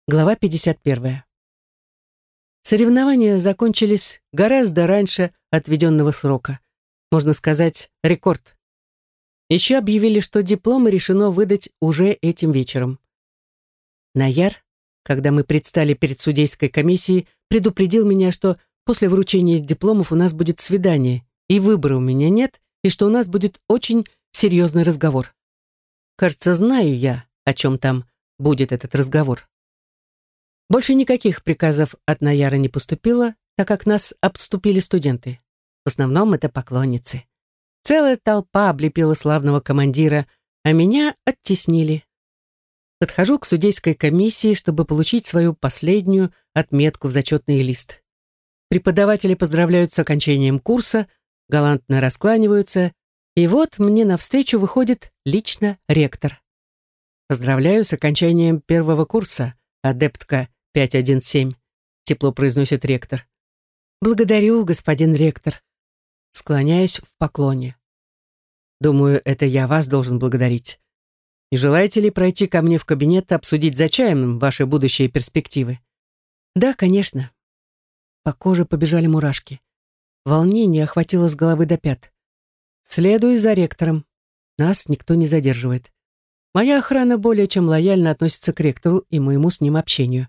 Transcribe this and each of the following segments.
Глава 51. Соревнования закончились гораздо раньше отведенного срока. Можно сказать, рекорд. Еще объявили, что дипломы решено выдать уже этим вечером. Наяр, когда мы предстали перед судейской комиссией, предупредил меня, что после вручения дипломов у нас будет свидание, и выбора у меня нет, и что у нас будет очень серьезный разговор. Кажется, знаю я, о чем там будет этот разговор. Больше никаких приказов от Наяра не поступило, так как нас обступили студенты. В основном это поклонницы. Целая толпа облепила славного командира, а меня оттеснили. Подхожу к судейской комиссии, чтобы получить свою последнюю отметку в зачетный лист. Преподаватели поздравляют с окончанием курса, галантно раскланиваются, и вот мне навстречу выходит лично ректор. «Поздравляю с окончанием первого курса, адептка 517», тепло произносит ректор. «Благодарю, господин ректор». Склоняюсь в поклоне. «Думаю, это я вас должен благодарить. Не желаете ли пройти ко мне в кабинет обсудить за чаем ваши будущие перспективы?» «Да, конечно». По коже побежали мурашки. Волнение охватило с головы до пят. Следую за ректором. Нас никто не задерживает. Моя охрана более чем лояльно относится к ректору и моему с ним общению.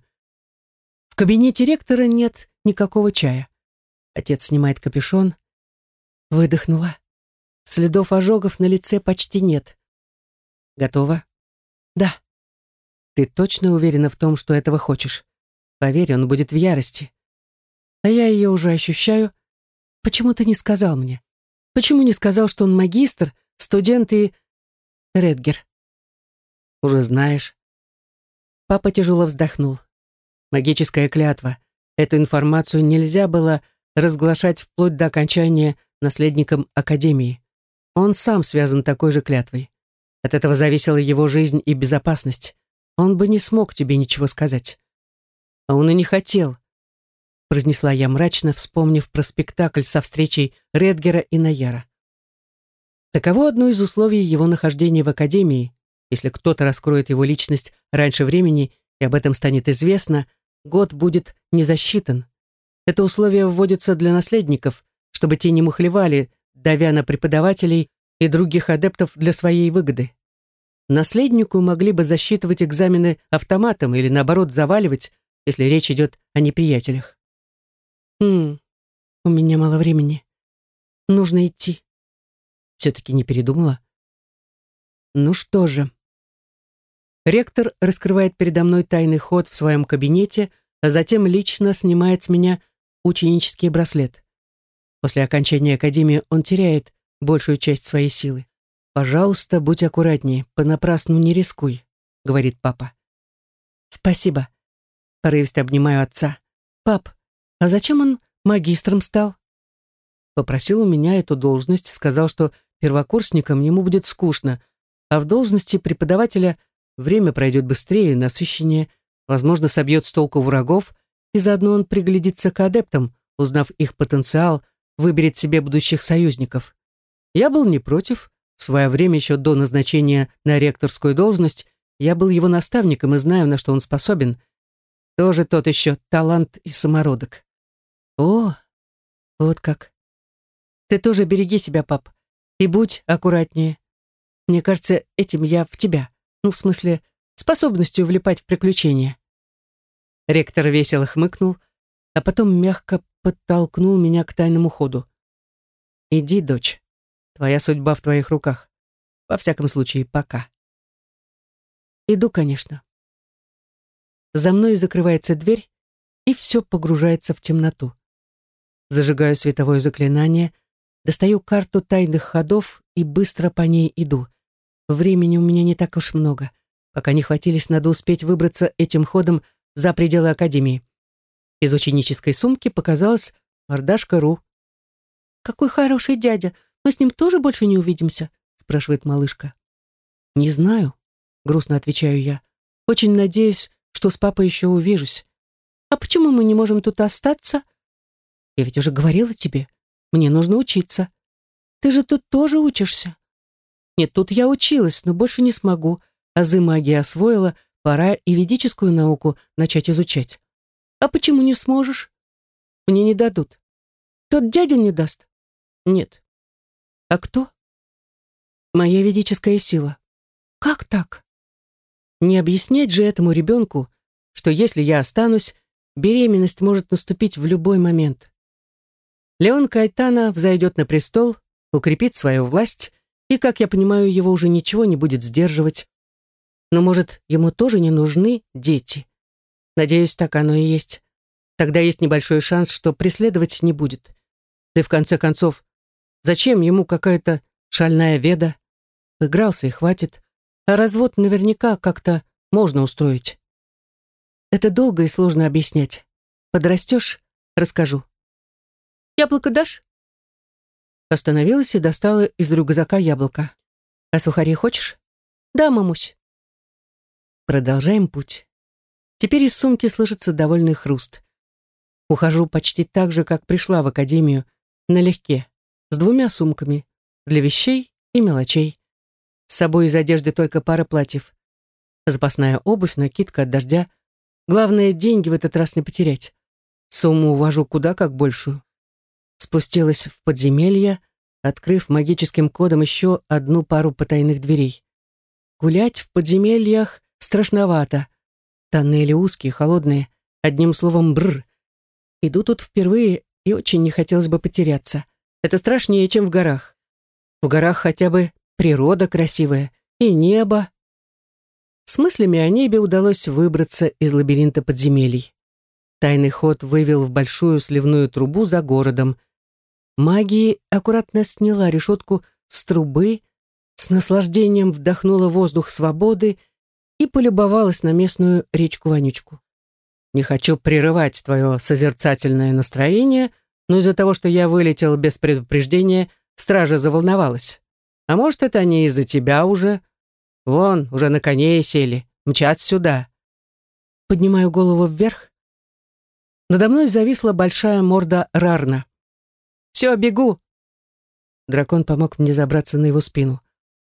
В кабинете ректора нет никакого чая. Отец снимает капюшон. Выдохнула. Следов ожогов на лице почти нет. Готова? Да. Ты точно уверена в том, что этого хочешь? Поверь, он будет в ярости. А я ее уже ощущаю. Почему ты не сказал мне? Почему не сказал, что он магистр, студент и... Редгер? Уже знаешь. Папа тяжело вздохнул. Магическая клятва. Эту информацию нельзя было разглашать вплоть до окончания наследником Академии. Он сам связан такой же клятвой. От этого зависела его жизнь и безопасность. Он бы не смог тебе ничего сказать. А он и не хотел, произнесла я мрачно, вспомнив про спектакль со встречей Редгера и Наяра. Таково одно из условий его нахождения в Академии. Если кто-то раскроет его личность раньше времени, и об этом станет известно, год будет не засчитан. Это условие вводится для наследников, чтобы те не мухлевали, давя на преподавателей и других адептов для своей выгоды. Наследнику могли бы засчитывать экзамены автоматом или, наоборот, заваливать, если речь идет о неприятелях. У меня мало времени. Нужно идти. Все-таки не передумала? Ну что же. Ректор раскрывает передо мной тайный ход в своем кабинете, а затем лично снимает с меня ученический браслет. После окончания академии он теряет большую часть своей силы. «Пожалуйста, будь аккуратнее, понапрасну не рискуй», — говорит папа. «Спасибо». Порывисто обнимаю отца. «Пап, а зачем он магистром стал?» Попросил у меня эту должность, сказал, что первокурсникам ему будет скучно, а в должности преподавателя время пройдет быстрее, насыщеннее, возможно, собьет с толку врагов, и заодно он приглядится к адептам, узнав их потенциал, выберет себе будущих союзников. Я был не против. В свое время, еще до назначения на ректорскую должность, я был его наставником и знаю, на что он способен. Тоже тот еще талант и самородок. О, вот как. Ты тоже береги себя, пап, и будь аккуратнее. Мне кажется, этим я в тебя. Ну, в смысле, способностью влипать в приключения. Ректор весело хмыкнул, а потом мягко подтолкнул меня к тайному ходу. «Иди, дочь. Твоя судьба в твоих руках. Во всяком случае, пока». Иду, конечно. За мной закрывается дверь, и все погружается в темноту. Зажигаю световое заклинание, достаю карту тайных ходов и быстро по ней иду. Времени у меня не так уж много. Пока не хватились, надо успеть выбраться этим ходом за пределы Академии. Из ученической сумки показалась мордашка Ру. «Какой хороший дядя! Мы с ним тоже больше не увидимся?» спрашивает малышка. «Не знаю», грустно отвечаю я. «Очень надеюсь, что с папой еще увижусь. А почему мы не можем тут остаться? Я ведь уже говорила тебе, мне нужно учиться. Ты же тут тоже учишься?» «Нет, тут я училась, но больше не смогу. Азы магии освоила, пора и ведическую науку начать изучать. А почему не сможешь? Мне не дадут. Тот дядя не даст? Нет. А кто? Моя ведическая сила. Как так? Не объяснять же этому ребенку, что если я останусь, беременность может наступить в любой момент. Леон Кайтана взойдет на престол, укрепит свою власть, и, как я понимаю, его уже ничего не будет сдерживать. Но, может, ему тоже не нужны дети? Надеюсь, так оно и есть. Тогда есть небольшой шанс, что преследовать не будет. Да и в конце концов, зачем ему какая-то шальная веда? Игрался и хватит. А развод наверняка как-то можно устроить. Это долго и сложно объяснять. Подрастешь — расскажу. Яблоко дашь? Остановилась и достала из рюкзака яблоко. А сухари хочешь? Да, мамусь. Продолжаем путь. Теперь из сумки слышится довольный хруст. Ухожу почти так же, как пришла в академию, налегке, с 2 сумками, для вещей и мелочей. С собой из одежды только пара платьев. Запасная обувь, накидка от дождя. Главное, деньги в этот раз не потерять. Сумму увожу куда как большую. Спустилась в подземелье, открыв магическим кодом еще 1 пару потайных дверей. Гулять в подземельях страшновато. Тоннели узкие, холодные, одним словом бррр. Иду тут впервые, и очень не хотелось бы потеряться. Это страшнее, чем в горах. В горах хотя бы природа красивая и небо. С мыслями о небе удалось выбраться из лабиринта подземелий. Тайный ход вывел в большую сливную трубу за городом. Магия аккуратно сняла решетку с трубы, с наслаждением вдохнула воздух свободы и полюбовалась на местную речку-вонючку. Не хочу прерывать твое созерцательное настроение, но из-за того, что я вылетел без предупреждения, стража заволновалась. А может, это они из-за тебя уже? Вон, уже на коне сели, мчат сюда. Поднимаю голову вверх. Надо мной зависла большая морда Рарна. «Все, бегу!» Дракон помог мне забраться на его спину.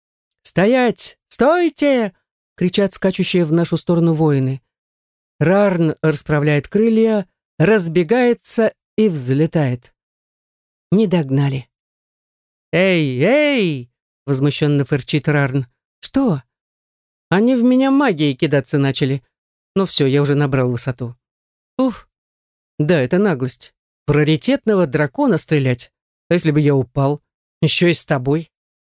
«Стоять! Стойте!» — кричат скачущие в нашу сторону воины. Рарн расправляет крылья, разбегается и взлетает. Не догнали. «Эй, эй!» — возмущенно фырчит Рарн. «Что?» «Они в меня магией кидаться начали. Ну все, я уже набрал высоту». «Уф! Да, это наглость. В раритетного дракона стрелять. А если бы я упал? Еще и с тобой».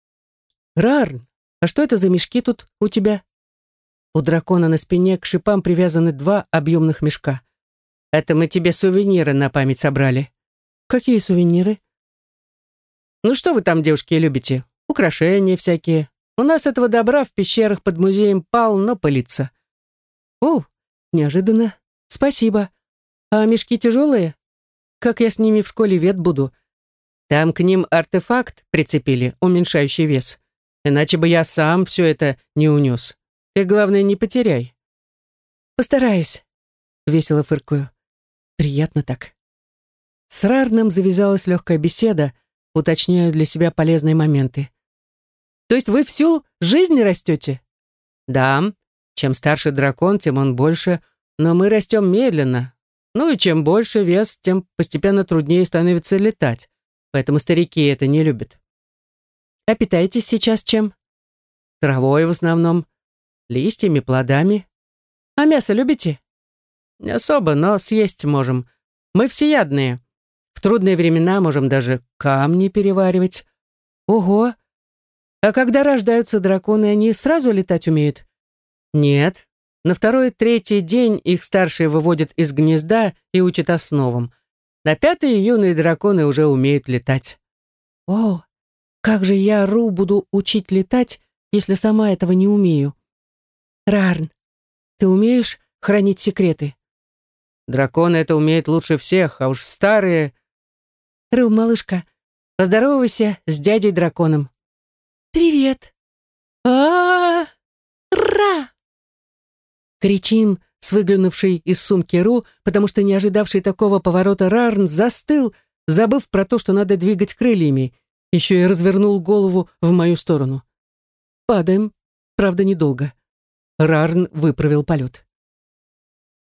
«Рарн, а что это за мешки тут у тебя?» У дракона на спине к шипам привязаны 2 объемных мешка. «Это мы тебе сувениры на память собрали». «Какие сувениры?» «Ну что вы там, девушки, любите? Украшения всякие. У нас этого добра в пещерах под музеем полно пылится». «О, неожиданно. Спасибо. А мешки тяжелые? Как я с ними в школе вет буду? Там к ним артефакт прицепили, уменьшающий вес. Иначе бы я сам все это не унес. Ты, главное, не потеряй». «Постараюсь», — весело фыркую. Приятно так. С Рарном завязалась легкая беседа, уточняю для себя полезные моменты. «То есть вы всю жизнь растете?» «Да. Чем старше дракон, тем он больше, но мы растем медленно. Ну и чем больше вес, тем постепенно труднее становится летать. Поэтому старики это не любят». «А питаетесь сейчас чем?» «Травой в основном, листьями, плодами. А мясо любите?» «Не особо, но съесть можем. Мы всеядные. В трудные времена можем даже камни переваривать». «Ого! А когда рождаются драконы, они сразу летать умеют?» «Нет. На 2-3 день их старшие выводят из гнезда и учат основам. На 5-й юные драконы уже умеют летать». «О, как же я Ру буду учить летать, если сама этого не умею?» «Рарн, ты умеешь хранить секреты?» «Драконы это умеют лучше всех, а уж старые...» «Ру, малышка, поздоровайся с дядей-драконом». «Привет!» а Ра! Кричим с выглянувшей из сумки Ру, потому что не ожидавший такого поворота Рарн застыл, забыв про то, что надо двигать крыльями, еще и развернул голову в мою сторону. Падаем, правда, недолго. Рарн выправил полет.